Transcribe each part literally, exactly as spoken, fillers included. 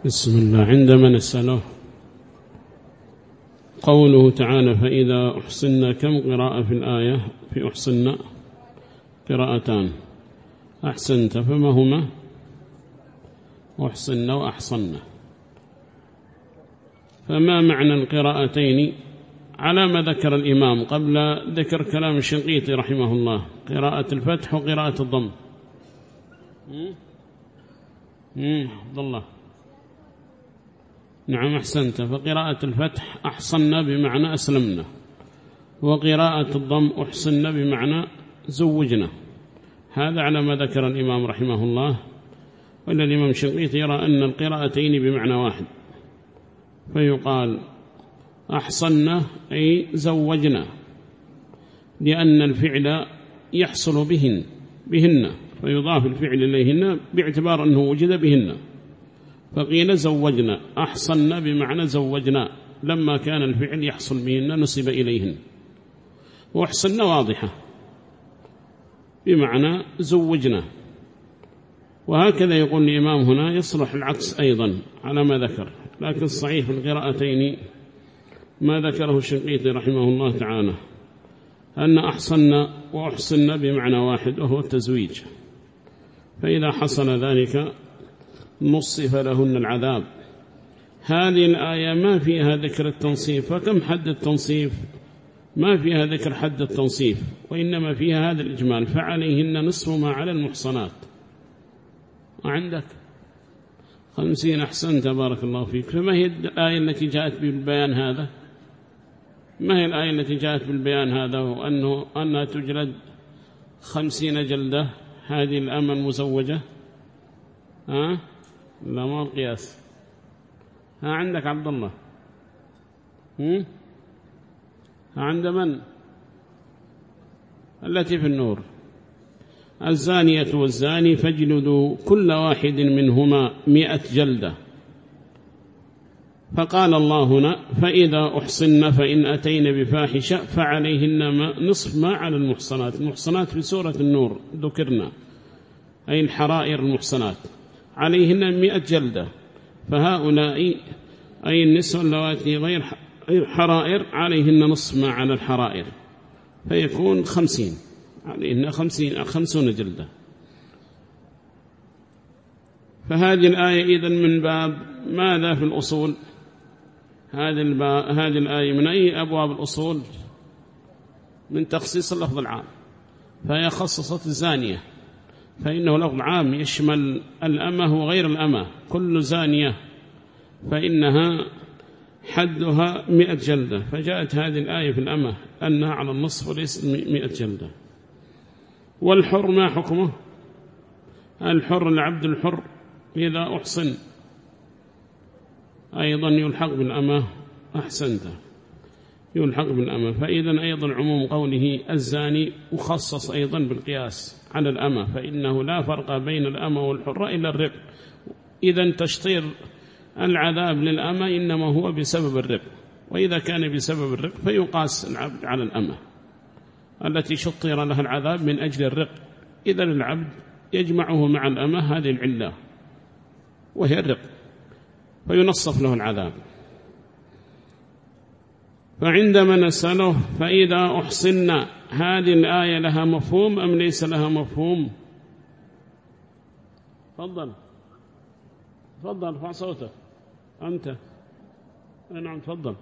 بسم الله. عندما نسأله قوله تعالى فإذا أحصنا، كم قراءة في الآية؟ في أحصنا قراءتان. أحسنت، فما هما؟ أحصنا وأحصنا. فما معنى القراءتين على ما ذكر الإمام قبل ذكر كلام الشنقيطي رحمه الله؟ قراءة الفتح وقراءة الضم. عبد الله. نعم أحسنت. فقراءة الفتح أحصنا بمعنى أسلمنا، وقراءة الضم أحصنا بمعنى زوجنا. هذا على ما ذكر الإمام رحمه الله. وإن الإمام الشنقيطي يرى أن القراءتين بمعنى واحد، فيقال أحصنا أي زوجنا، لأن الفعل يحصل بهن بهن فيضاف الفعل إليهن باعتبار أنه وجد بهن، فقيل زوجنا. أحصنا بمعنى زوجنا، لما كان الفعل يحصل بهن نسب إليهن. وأحصنا واضحة بمعنى زوجنا. وهكذا يقول الإمام هنا يصلح العكس أيضا على ما ذكر، لكن الصحيح في القراءتين ما ذكره الشنقيطي رحمه الله تعالى أن أحصنا وأحصنا بمعنى واحد، وهو التزويج. فإذا حصل ذلك نصف لهن العذاب. هذه الآية ما فيها ذكر التنصيف، فكم حد التنصيف؟ ما فيها ذكر حد التنصيف، وإنما فيها هذا الإجمال: فعليهن نصف ما على المحصنات. وعندك خمسين. أحسنت، بارك الله فيك. فما هي الآية التي جاءت بالبيان هذا؟ ما هي الآية التي جاءت بالبيان هذا؟ وأنه أنها تجلد خمسين جلدة هذه الأمة المزوجة. ها؟ لا، ما القياس. ها عندك عبد الله. هم؟ ها عند من؟ التي في النور: الزانية والزاني فاجلدوا كل واحد منهما مئة جلدة. فقال الله هنا: فإذا أحصن فإن أتين بفاحشة فعليهن نصف ما على المحصنات. المحصنات في سورة النور ذكرنا، أي الحرائر المحصنات، عليهن مئة جلدة. فهؤلاء أي النسوة اللواتي غير حرائر عليهن نصف ما على الحرائر، فيكون خمسين، عليهن خمسين خمسون جلدة. فهذه الآية إذن من باب ماذا في الأصول؟ هذه هذه الآية من أي أبواب الأصول؟ من تخصيص اللفظ العام، فهي خصصت الزانية، فإنه لفظ عام يشمل الأمة وغير الأمة. كل زانية فإنها حدها مئة جلدة، فجاءت هذه الآية في الأمة أنها على النصف وليس مئة جلدة. والحر ما حكمه؟ الحر العبد الحر إذا أحصن أيضا يلحق بالأمة. أحسنت، يلحق بالأمة. فإذا أيضا عموم قوله الزاني مخصص أيضا بالقياس على الأمة، فإنه لا فرق بين الأمة والحرة إلا الرق. إذا تشطير العذاب للأمة إنما هو بسبب الرق، وإذا كان بسبب الرق فيقاس العبد على الأمة التي شطر لها العذاب من أجل الرق. إذا العبد يجمعه مع الأمة هذه العلة وهي الرق، فينصف له العذاب. فعندما نسأله فإذا أحصنا، هذه الآية لها مفهوم أم ليس لها مفهوم؟ تفضل تفضل، ارفع صوتك أنت. نعم تفضل.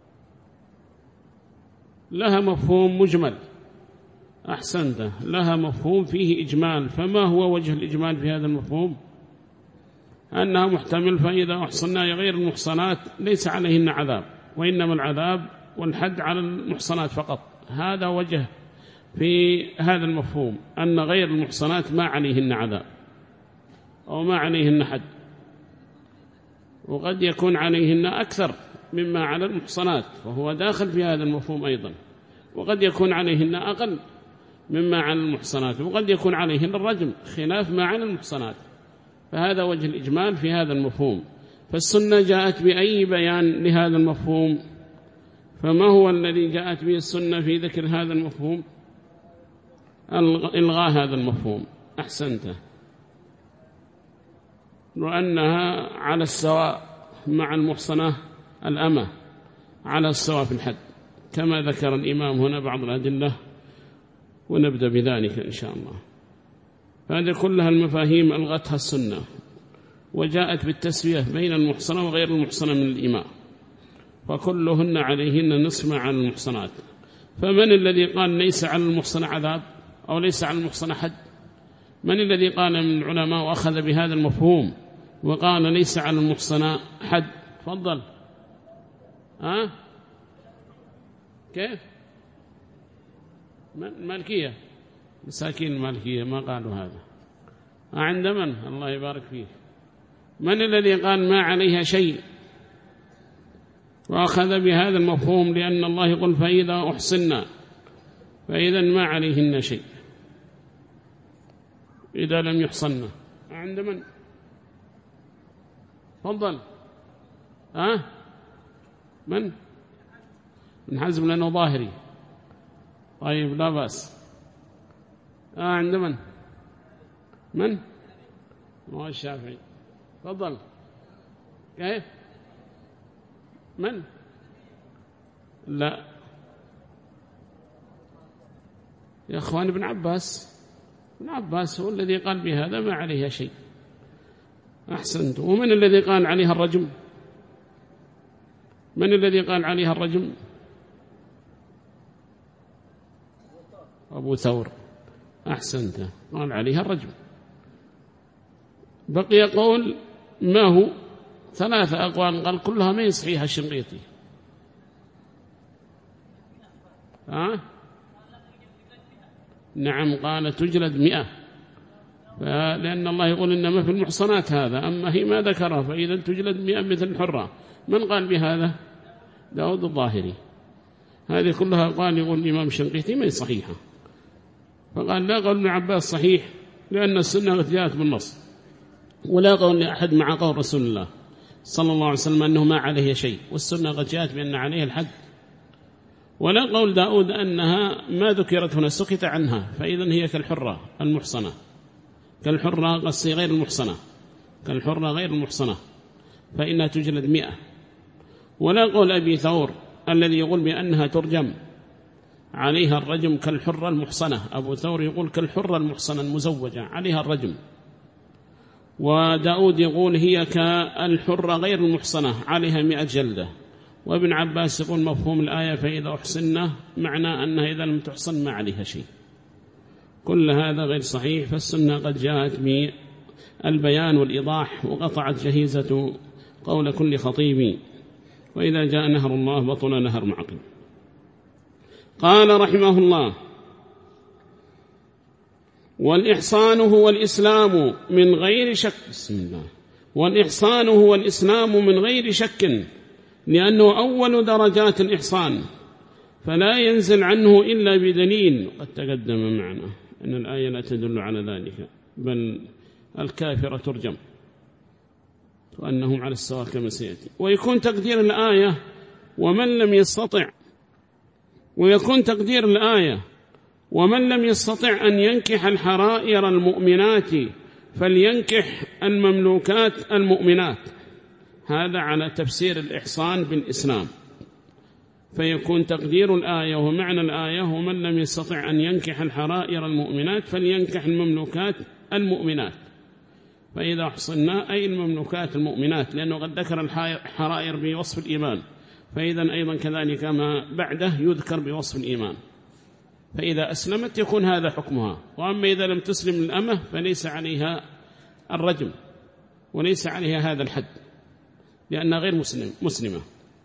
لها مفهوم مجمل. أحسنت، لها مفهوم فيه إجمال. فما هو وجه الإجمال في هذا المفهوم؟ أنها محتمل. فإذا أحصنا غير المحصنات ليس عليهن عذاب، وإنما العذاب والحد على المحصنات فقط. هذا وجه في هذا المفهوم، أن غير المحصنات ما عليهن عذاب أو ما عليهن حد، وقد يكون عليهن أكثر مما على المحصنات، وهو داخل في هذا المفهوم أيضا. وقد يكون عليهن أقل مما على المحصنات، وقد يكون عليهن الرجم خلاف ما على المحصنات. فهذا وجه الإجمال في هذا المفهوم. فالسنة جاءت بأي بيان لهذا المفهوم؟ فما هو الذي جاءت به السنة في ذكر هذا المفهوم؟ إلغاء هذا المفهوم. أحسنت. وأنها على السواء مع المحصنة الأمة على السواء في الحد، كما ذكر الإمام هنا بعض الأدلة، ونبدأ بذلك إن شاء الله. فهذه كلها المفاهيم ألغتها السنة، وجاءت بالتسوية بين المحصنة وغير المحصنة من الإماء، فكلهن عليهن نصف مع المحصنات. فمن الذي قال ليس على المحصنة عذاب أو ليس على المحصنة حد؟ من الذي قال من العلماء وأخذ بهذا المفهوم وقال ليس على المحصنة حد؟ تفضل. ها؟ كيف؟ المالكية، مساكين المالكية ما قالوا هذا. عند من؟ الله يبارك فيه. من الذي قال ما عليها شيء وأخذ بهذا المفهوم؟ لأن الله يقول فإذا أحصنا، فإذا ما عليهن شيء إذا لم يحصن. عند من؟ تفضل. ها؟ من؟ من حزم لأنه ظاهري. طيب لا بأس. آه عند من؟ من؟ هو الشافعي. تفضل. كيف؟ من؟ لا يا أخوان، ابن عباس. ابن عباس هو الذي قال بهذا ما عليها شيء. أحسنت. ومن الذي قال عليها الرجم؟ من الذي قال عليها الرجم؟ أبو ثور. أحسنت، قال عليها الرجم. بقي قول ما هو؟ ثلاثة أقوال قال كلها ما يصحيها الشنقيطي. ها؟ نعم، قال تجلد مئة، لأن الله يقول إنما في المحصنات هذا، أما هي ما ذكرها، فإذا تجلد مئة مثل الحرة. من قال بهذا؟ داود الظاهري. هذه كلها قال يقول الإمام الشنقيطي ما صحيحة، فقال لا قول ابن عباس صحيح لأن السنة جاءت بالنص، ولا قول لأحد مع قول رسول الله صلى الله عليه وسلم أنه ما عليه شيء، والسنة قد جاءت بأن عليه الحد. ولا قول داود أنها ما ذكرت هنا، سكت عنها، فإذا هي كالحرة المحصنة، كالحرة قصي غير المحصنة، كالحرة غير المحصنة، فإنها تجلد مئة. ولا قول أبي ثور الذي يقول بأنها ترجم عليها الرجم كالحرة المحصنة. أبو ثور يقول كالحرة المحصنة المزوجة عليها الرجم. وداود يقول هي كالحرة غير المحصنة عليها مئة جلدة. وابن عباس يقول مفهوم الآية فإذا أحصنه معنى أنها إذا لم تحصن ما عليها شيء. كل هذا غير صحيح، فالسنة قد جاءت بالبيان والإيضاح، وقطعت جهيزة قول كل خطيب، وإذا جاء نهر الله بطل نهر معقل. قال رحمه الله: والإحصان هو الإسلام من غير شك. بسم الله. والإحصان هو الإسلام من غير شك، لأنه أول درجات الإحصان، فلا ينزل عنه إلا بدليل. قد تقدم معنا أن الآية لا تدل على ذلك، بل الكافرة ترجم وأنهم على السواء كما سيأتي. ويكون تقدير الآية ومن لم يستطع، ويكون تقدير الآية ومن لم يستطع أن ينكح الحرائر المؤمنات فلينكح المملوكات المؤمنات. هذا على تفسير الإحصان بالإسلام. فيكون تقدير الآية ومعنى الآية ومن لم يستطع أن ينكح الحرائر المؤمنات فلينكح المملوكات المؤمنات. فإذا أحصنا أي المملوكات المؤمنات، لأنه قد ذكر الحرائر بوصف الإيمان، فإذا أيضا كذلك ما بعده يذكر بوصف الإيمان. فإذا أسلمت يكون هذا حكمها. وأما إذا لم تسلم الأمة فليس عليها الرجم وليس عليها هذا الحد، لأنها غير مسلم مسلمة.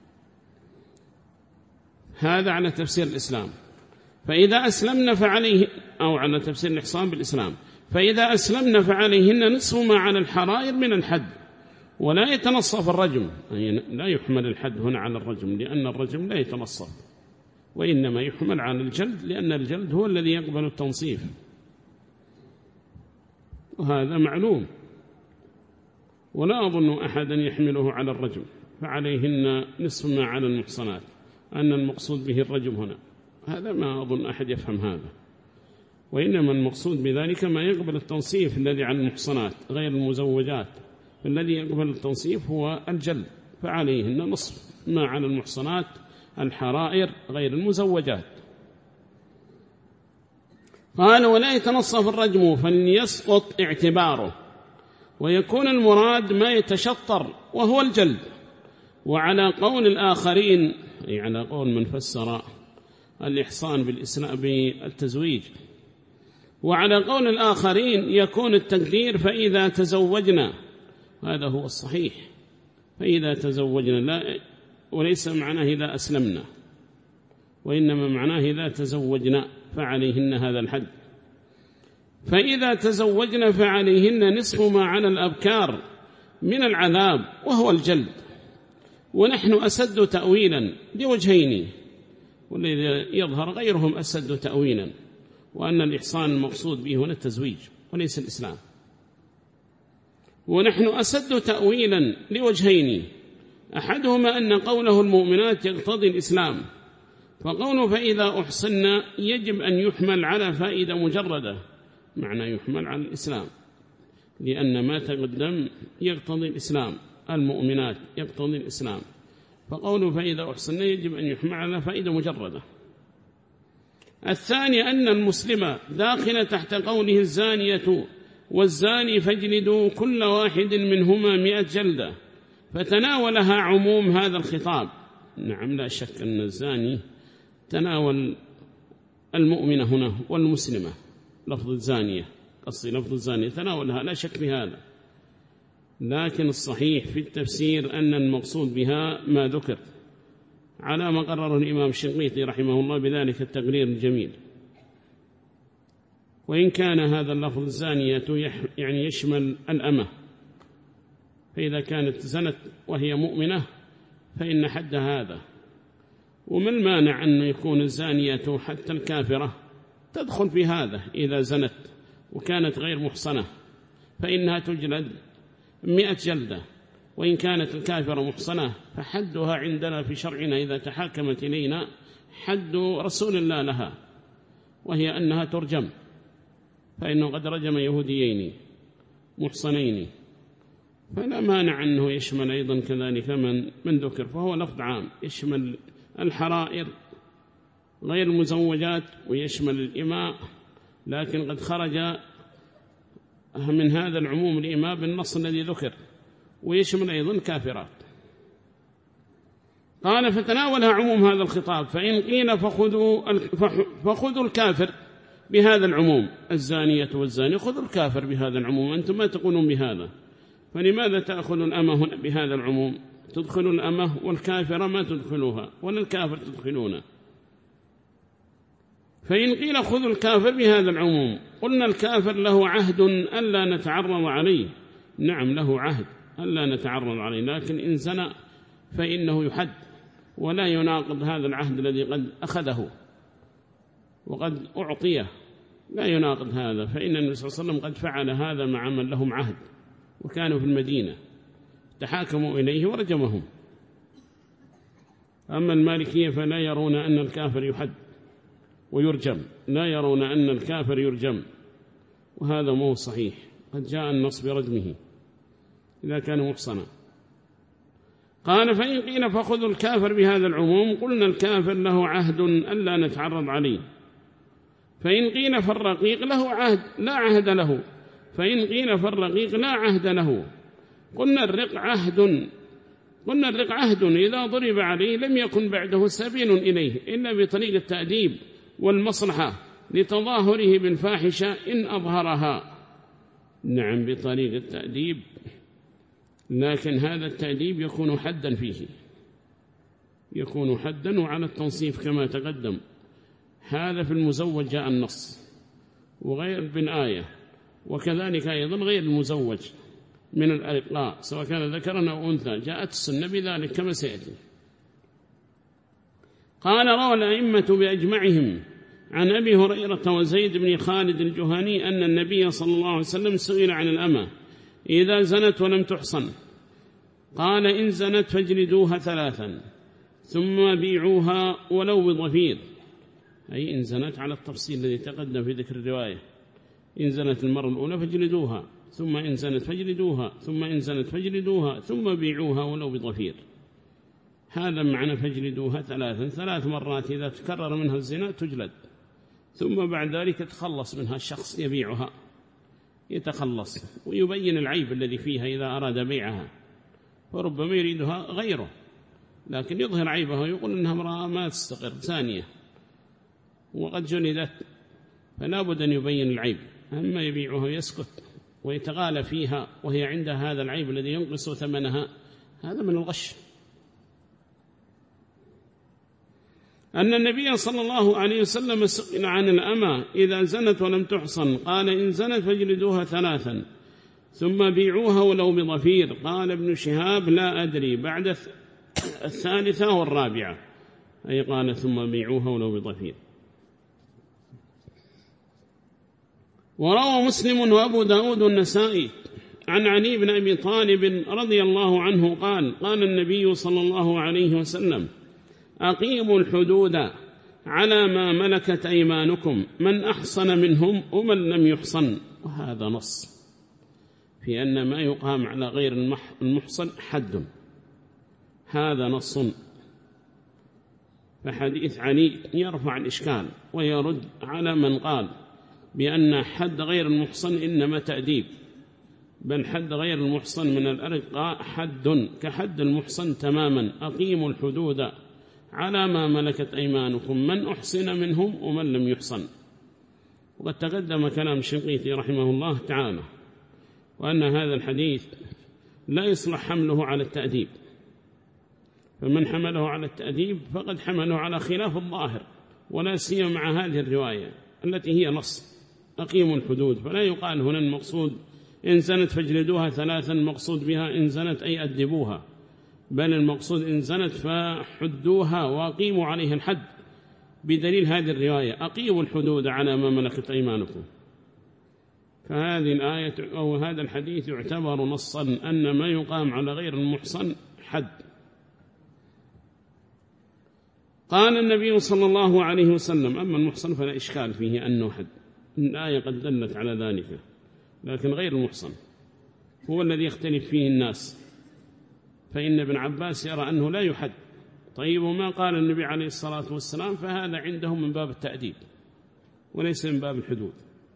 هذا على تفسير الإسلام. فإذا أسلمنا فعليه، أو على تفسير الإحصان بالإسلام، فإذا أسلمنا فعليهن نصف ما على الحرائر من الحد، ولا يتنصف الرجم. يعني لا يحمل الحد هنا على الرجم، لأن الرجم لا يتنصف، وإنما يحمل على الجلد، لأن الجلد هو الذي يقبل التنصيف، وهذا معلوم. ولا أظن أحدا يحمله على الرجم، فعليهن نصف ما على المحصنات، أن المقصود به الرجم هنا، هذا ما أظن أحد يفهم هذا. وإنما المقصود بذلك ما يقبل التنصيف الذي على المحصنات غير المزوجات، فالذي يقبل التنصيف هو الجلد، فعليهن نصف ما على المحصنات الحرائر غير المزوجات. قال ولا يتنصف الرجم فليسقط اعتباره، ويكون المراد ما يتشطر وهو الجلد. وعلى قول الآخرين، أي على قول من فسر الإحصان بالإسلام بالتزويج، وعلى قول الآخرين يكون التقدير فإذا تزوجنا، هذا هو الصحيح، فإذا تزوجنا، لا وليس معناه إذا أسلمنا، وإنما معناه إذا تزوجنا فعليهن هذا الحد. فإذا تزوجنا فعليهن نصف ما على الأبكار من العذاب وهو الجلد. ونحن أسد تأويلا لوجهين، والذي يظهر غيرهم أسد تأويلا، وأن الإحصان المقصود به هنا التزويج وليس الإسلام. ونحن أسد تأويلا لوجهين، أحدهما أن قوله المؤمنات يقتضي الإسلام، فقوله فإذا أحصن يجب أن يحمل على فائدة مجردة، معنى يحمل على الإسلام، لأن ما تقدم يقتضي الإسلام، المؤمنات يقتضي الإسلام، فقوله فإذا أحصن يجب أن يحمل على فائدة مجردة. الثاني أن المسلمة داخل تحت قوله الزانية والزاني فاجلدوا كل واحد منهما مئة جلدة، فتناولها عموم هذا الخطاب. نعم لا شك أن الزاني تناول المؤمنة هنا والمسلمة، لفظ الزانية قصدي لفظ الزانية تناولها لا شك بهذا، لكن الصحيح في التفسير أن المقصود بها ما ذكر على ما قرره الإمام الشنقيطي رحمه الله بذلك التقرير الجميل. وإن كان هذا اللفظ الزانية يعني يشمل الأمة، فإذا كانت زنت وهي مؤمنة فإن حد هذا. وما المانع أن يكون الزانية حتى الكافرة تدخل في هذا، إذا زنت وكانت غير محصنة فإنها تجلد مئة جلدة، وإن كانت الكافرة محصنة فحدها عندنا في شرعنا إذا تحاكمت إلينا حد رسول الله لها، وهي أنها ترجم، فإنه قد رجم يهوديين محصنين، فلا مانع أنه يشمل أيضا كذلك من, من ذكر، فهو لفظ عام يشمل الحرائر غير المزوجات ويشمل الإماء، لكن قد خرج من هذا العموم الإماء بالنص الذي ذكر، ويشمل أيضا كافرات. قال فتناولها عموم هذا الخطاب، فإن قيل فخذوا, فخذوا الكافر بهذا العموم، الزانية والزاني خذوا الكافر بهذا العموم، أنتم ما تقولون بهذا، فلماذا تأخذوا الأمة هنا بهذا العموم؟ تدخلوا الأمة والكافرة ما تدخلوها، ولا الكافر تدخلونه. فإن قيل خذوا الكافر بهذا العموم، قلنا الكافر له عهد ألا نتعرض عليه، نعم له عهد ألا نتعرض عليه، لكن إن زنى فإنه يحد ولا يناقض هذا العهد الذي قد أخذه وقد أعطيه، لا يناقض هذا، فإن النبي صلى الله عليه وسلم قد فعل هذا مع من لهم عهد وكانوا في المدينة تحاكموا إليه ورجمهم. أما المالكية فلا يرون أن الكافر يحد ويرجم، لا يرون أن الكافر يرجم، وهذا مو صحيح، قد جاء النص برجمه إذا كان محصنا. قال فإن قيل فخذوا الكافر بهذا العموم، قلنا الكافر له عهد ألا نتعرض عليه. فإن قيل فالرقيق له عهد لا عهد له، فإن قيل فالرقيق لا عهد له، قلنا الرق عهد قلنا الرق عهد إذا ضرب عليه لم يكن بعده سبيل إليه إلا بطريق التأديب والمصلحة لتظاهره بالفاحشة إن أظهرها. نعم بطريق التأديب، لكن هذا التأديب يكون حدا فيه، يكون حدا وعلى التنصيف كما تقدم. هذا في المزوج جاء النص وغير بالآية، وكذلك أيضا غير المزوج من الأرقاء سواء كان ذكرا أو أنثى جاءت السنة بذلك كما سيأتي. قال روى الأئمة بأجمعهم عن أبي هريرة وزيد بن خالد الجهني أن النبي صلى الله عليه وسلم سئل عن الأمة إذا زنت ولم تحصن، قال إن زنت فاجلدوها ثلاثا ثم بيعوها ولو بضفير، أي إن زنت على التفصيل الذي تقدم في ذكر الرواية، إن زنت المرة الأولى فاجلدوها ثم إن زنت فاجلدوها ثم إن زنت فاجلدوها ثم بيعوها ولو بضفير. هذا معنى فاجلدوها ثلاثا، ثلاث مرات إذا تكرر منها الزنا تجلد، ثم بعد ذلك تخلص منها الشخص يبيعها، يتخلص ويبين العيب الذي فيها إذا أراد بيعها، فربما يريدها غيره لكن يظهر عيبها ويقول إنها امرأة ما تستقر ثانية وقد جلدت، فلا بد أن يبين العيب. أما يبيعها ويسكت ويتغالى فيها وهي عندها هذا العيب الذي ينقص ثمنها، هذا من الغش. أن النبي صلى الله عليه وسلم سئل عن الأمة إذا زنت ولم تحصن، قال إن زنت فاجلدوها ثلاثا ثم بيعوها ولو بضفير. قال ابن شهاب لا أدري بعد الثالثة والرابعة، أي قال ثم بيعوها ولو بضفير. وروى مسلم وأبو داود النسائي عن علي بن أبي طالب رضي الله عنه قال قال النبي صلى الله عليه وسلم أقيموا الحدود على ما ملكت أيمانكم من أحصن منهم ومن لم يحصن. وهذا نص في أن ما يقام على غير المحصن حد، هذا نص. فحديث علي يرفع الإشكال ويرد على من قال بأن حد غير المحصن إنما تأديب، بل حد غير المحصن من الأرقاء حد كحد المحصن تماما. أقيموا الحدود على ما ملكت أيمانكم من أحصن منهم ومن لم يحصن. وقد تقدم كلام الشنقيطي رحمه الله تعالى وأن هذا الحديث لا يصلح حمله على التأديب، فمن حمله على التأديب فقد حمله على خلاف الظاهر، ولا سيما مع هذه الرواية التي هي نص أقيموا الحدود. فلا يقال هنا المقصود إن زنت فاجلدوها ثلاثا، مقصود بها إن زنت أي أدبوها، بل المقصود إن زنت فحدوها وأقيموا عليها الحد، بدليل هذه الرواية أقيموا الحدود على ما ملكت أيمانكم. فهذه الآية أو هذا الحديث يعتبر نصا أن ما يقام على غير المحصن حد. قال النبي صلى الله عليه وسلم أما المحصن فلا إشكال فيه أنه حد، الآية قد دلت على ذلك، لكن غير المحصن هو الذي يختلف فيه الناس، فإن ابن عباس يرى أنه لا يحد. طيب وما قال النبي عليه الصلاة والسلام فهذا عندهم من باب التأديب وليس من باب الحدود،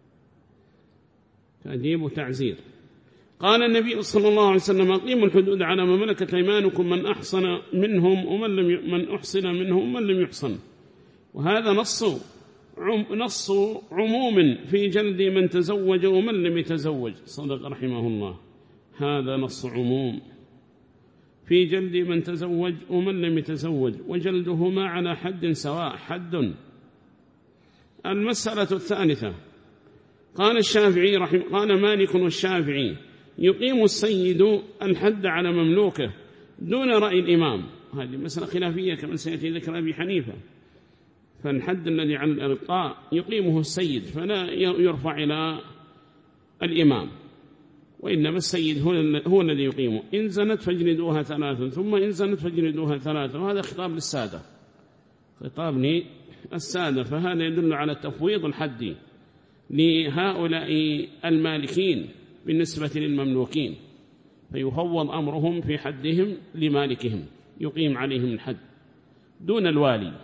تأديب وتعزير. قال النبي صلى الله عليه وسلم أقيموا الحدود على ما ملكت أيمانكم من أحصن منهم ومن لم من أحصن منهم ومن لم يحصن. وهذا نص عم نص عموم في جلد من تزوج ومن لم يتزوج، صدق رحمه الله، هذا نص عموم في جلد من تزوج ومن لم يتزوج، وجلدهما على حد سواء حد. المسألة الثالثة قال الشافعي رحمه قال مالك والشافعي يقيم السيد الحد على مملوكه دون رأي الإمام. هذه مسألة خلافية كما سيأتي ذكر أبي حنيفة، فالحد الذي على الإرقاء يقيمه السيد فلا يرفع إلى الإمام، وإنما السيد هو الذي يقيمه. إن زنت فاجلدوها ثلاثا ثم إن زنت فاجلدوها ثلاثا، وهذا خطاب للسادة، خطاب للسادة، فهذا يدل على تفويض الحد لهؤلاء المالكين بالنسبة للمملوكين، فيفوض أمرهم في حدهم لمالكهم يقيم عليهم الحد دون الوالي.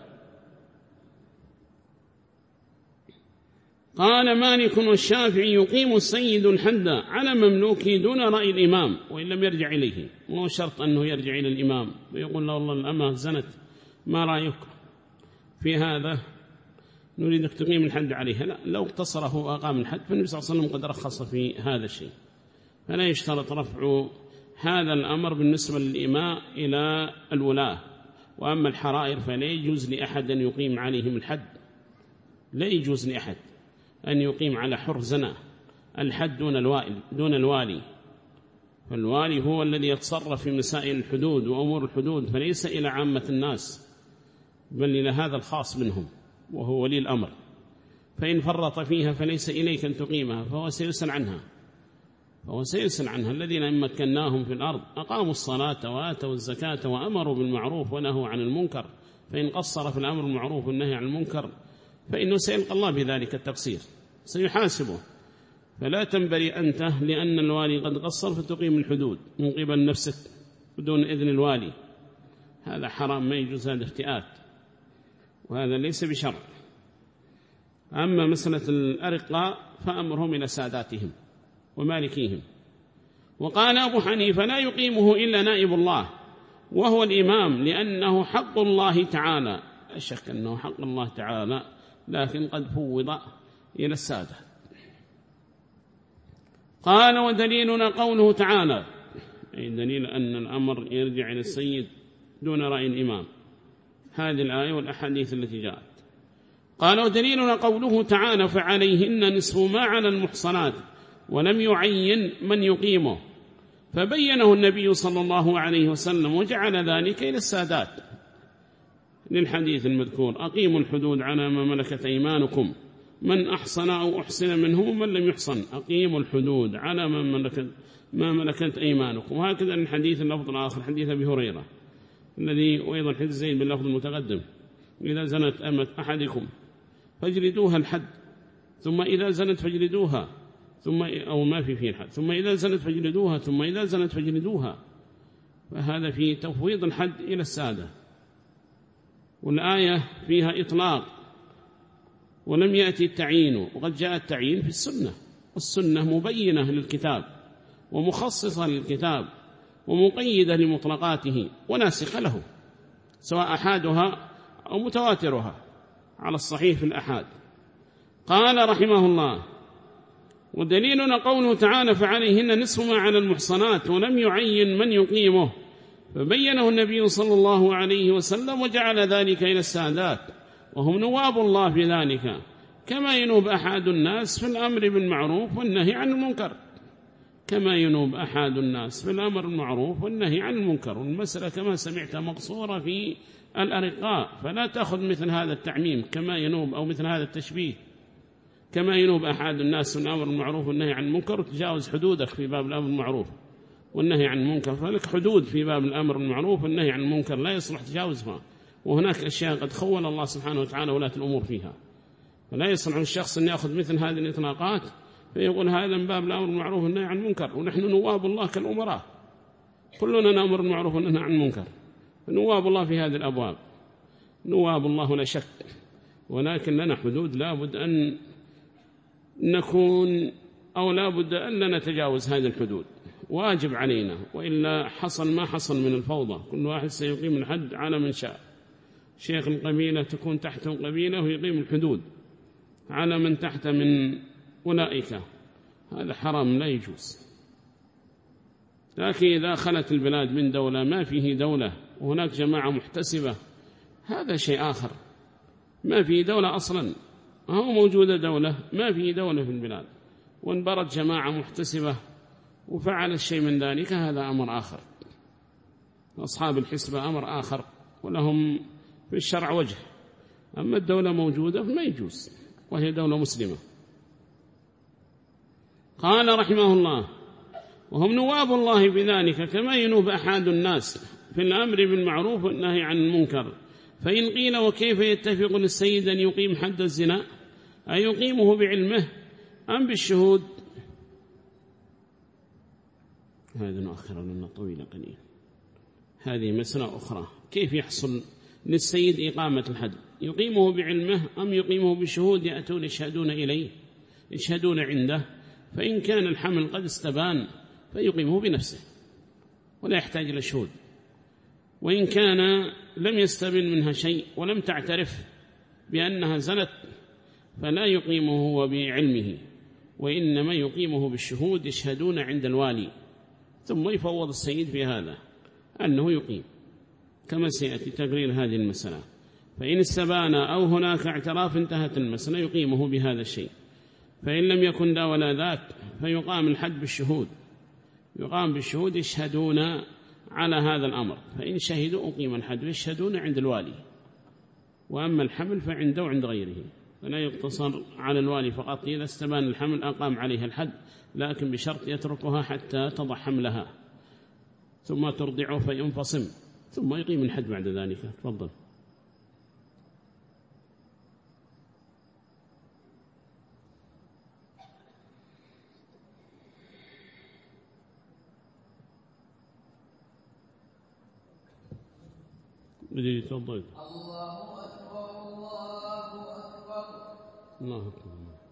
قال مالك والشافعي يقيم السيد الحد على مملوكه دون رأي الإمام وإن لم يرجع إليه، مو شرط أنه يرجع إلى الإمام ويقول له والله الأمة زنت ما رأيك في هذا نريدك تقيم الحد عليها، لا، لو اقتصره وأقام الحد فالنبي صلى الله عليه وسلم قد رخص في هذا الشيء، فلا يشترط رفع هذا الأمر بالنسبة للإماء إلى الولاة. وأما الحرائر فلا يجوز لأحد أن يقيم عليهم الحد، لا يجوز لأحد أن يقيم على حر زنا الحد دون الوالي دون الوالي فالوالي هو الذي يتصرف في مسائل الحدود وأمور الحدود، فليس إلى عامة الناس بل إلى هذا الخاص منهم وهو ولي الأمر، فإن فرط فيها فليس إليك أن تقيمها، فهو سيسأل عنها فهو سيسأل عنها. الذين إن مكناهم في الأرض أقاموا الصلاة وآتوا الزكاة وأمروا بالمعروف ونهوا عن المنكر، فإن قصر في الأمر بالمعروف والنهي عن المنكر فإنه سيلقى الله بذلك التقصير، سيحاسبه. فلا تنبري أنت لأن الوالي قد قصر فتقيم الحدود من قبل نفسك بدون إذن الوالي. هذا حرام، ما يجوز، هذا افتئات، وهذا ليس بشرع. أما مسألة الأرقاء فأمرهم إلى ساداتهم ومالكيهم. وقال أبو حنيفة لا يقيمه إلا نائب الله وهو الإمام لأنه حق الله تعالى. لا شك أنه حق الله تعالى، لكن قد فوض إلى السادة. قال ودليلنا قوله تعالى، أي دليل أن الأمر يرجع إلى السيد دون رأي الإمام، هذه الآية والأحاديث التي جاءت. قال ودليلنا قوله تعالى فعليهن نصف ما على المحصنات ولم يعين من يقيمه، فبينه النبي صلى الله عليه وسلم وجعل ذلك إلى السادات للحديث المذكور: أقيموا الحدود على ما ملكت أيمانكم من أحصن أو أحسن منهم من لم يحصن. أقيموا الحدود على ما ملكت, ما ملكت أيمانكم. وهكذا الحديث اللفظ الآخر حديث أبي هريرة الذي وأيضا حديث زيد باللفظ المتقدم: إذا زنت أمة أحدكم فاجلدوها الحد، ثم إذا زنت فاجلدوها، ثم أو ما في فيه الحد، ثم إذا زنت فاجلدوها، ثم إذا زنت فاجلدوها. فهذا في تفويض الحد إلى السادة. والآية فيها إطلاق ولم يأتي التعيين، وقد جاء التعيين في السنة، والسنة مبينة للكتاب ومخصصة للكتاب ومقيدة لمطلقاته وناسخة له، سواء أحادها أو متواترها على الصحيح في الأحاد. قال رحمه الله ودليلنا قوله تعالى فعليهن نصف ما على المحصنات ولم يعين من يقيمه، فبينه النبي صلى الله عليه وسلم وجعل ذلك إلى السادات وهم نواب الله في ذلك، كما ينوب أحد الناس في الأمر بالمعروف والنهي عن المنكر. كما ينوب أحد الناس في الأمر بالمعروف والنهي عن المنكر. والمسألة كما سمعت مقصورة في الأرقاء، فلا تأخذ مثل هذا التعميم كما ينوب أو مثل هذا التشبيه. كما ينوب أحد الناس في الأمر بالمعروف والنهي عن المنكر، وتجاوز حدودك في باب الأمر بالمعروف والنهي عن المنكر. فلك حدود في باب الأمر بالمعروف والنهي عن المنكر لا يصلح تجاوزها، وهناك أشياء قد خول الله سبحانه وتعالى ولاة الأمور فيها، فلا يصلح الشخص أن يأخذ مثل هذه الإطلاقات فيقول هذا من باب الأمر بالمعروف والنهي عن المنكر، ونحن نواب الله كالأمراء، كلنا نأمر بالمعروف والنهي عن المنكر. نواب الله في هذه الأبواب نواب الله لا شك، ولكن لنا حدود لا بد أن نكون أو لا بد أن لا نتجاوز هذه الحدود، واجب علينا، وإلا حصل ما حصل من الفوضى. كل واحد سيقيم الحد على من شاء. شيخ القبيلة تكون تحته قبيلة ويقيم الحدود على من تحت من أولئك، هذا حرام لا يجوز. لكن إذا خلت البلاد من دولة ما فيه دولة وهناك جماعة محتسبة، هذا شيء آخر. ما فيه دولة أصلا، هو موجودة دولة، ما فيه دولة في البلاد، وانبرت جماعة محتسبة وفعل الشيء من ذلك، هذا أمر آخر. أصحاب الحسبة أمر آخر ولهم في الشرع وجه. أما الدولة موجودة فما يجوز، وهي دولة مسلمة. قال رحمه الله وهم نواب الله بذلك، كما ينوب أحد الناس في الأمر بالمعروف والنهي عن المنكر. فإن قيل وكيف يتفق للسيد أن يقيم حد الزنا، أي يقيمه بعلمه أم بالشهود؟ هذا نؤخر لنا طويلة قليل، هذه مسألة أخرى. كيف يحصل للسيد إقامة الحد؟ يقيمه بعلمه أم يقيمه بشهود يأتون يشهدون إليه يشهدون عنده؟ فإن كان الحمل قد استبان فيقيمه بنفسه ولا يحتاج إلى شهود، وإن كان لم يستبن منها شيء ولم تعترف بأنها زنت فلا يقيمه هو بعلمه، وإنما يقيمه بالشهود يشهدون عند الوالي، ثم يفوض السيد في هذا أنه يقيم، كما سيأتي تقرير هذه المسألة. فإن استبان أو هناك اعتراف انتهت المسألة، يقيمه بهذا الشيء. فإن لم يكن ذا ولا ذاك فيقام الحد بالشهود، يقام بالشهود يشهدون على هذا الأمر، فإن شهدوا أقيم الحد ويشهدون عند الوالي. وأما الحمل فعنده وعند غيره، فلا يقتصر على الوالي فقط. إذا استبان الحمل أقام عليها الحد، لكن بشرط يتركها حتى تضع حملها ثم ترضعه فينفصم، ثم يقيم الحد بعد ذلك. تفضل. بدي تفضل. الله أكبر الله أكبر الله أكبر.